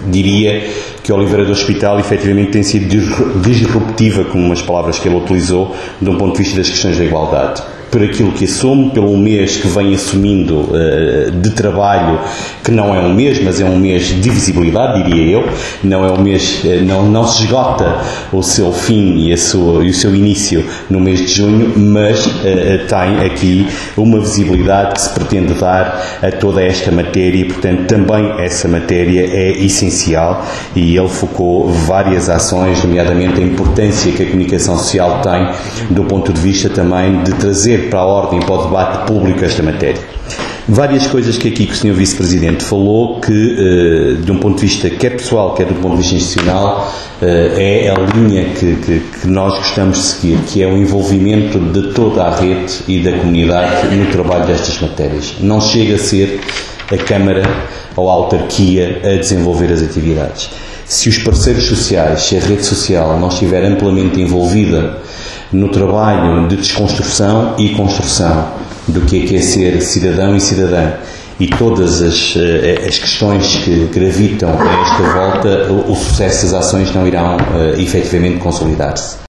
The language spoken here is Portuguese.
Diria que Oliveira do Hospital efetivamente tem sido disruptiva, como as palavras que ele utilizou, de um ponto de vista das questões da igualdade. Por aquilo que assume, pelo mês que vem assumindo de trabalho, que não é um mês, mas é um mês de visibilidade, diria eu. Não é um mês, não se esgota o seu fim e o seu início no mês de junho, mas tem aqui uma visibilidade que se pretende dar a toda esta matéria e, portanto, também essa matéria é essencial e ele focou várias ações, nomeadamente a importância que a comunicação social tem do ponto de vista também de trazer para a ordem, para o debate público esta matéria. Várias coisas que aqui que o Sr. Vice-Presidente falou que, de um ponto de vista quer pessoal, quer do ponto de vista institucional, é a linha que nós gostamos de seguir, que é o envolvimento de toda a rede e da comunidade no trabalho destas matérias. Não chega a ser a Câmara ou a autarquia a desenvolver as atividades. Se os parceiros sociais, se a rede social não estiver amplamente envolvida no trabalho de desconstrução e construção do que é ser cidadão e cidadã e todas as questões que gravitam a esta volta, o sucesso das ações não irão efetivamente consolidar-se.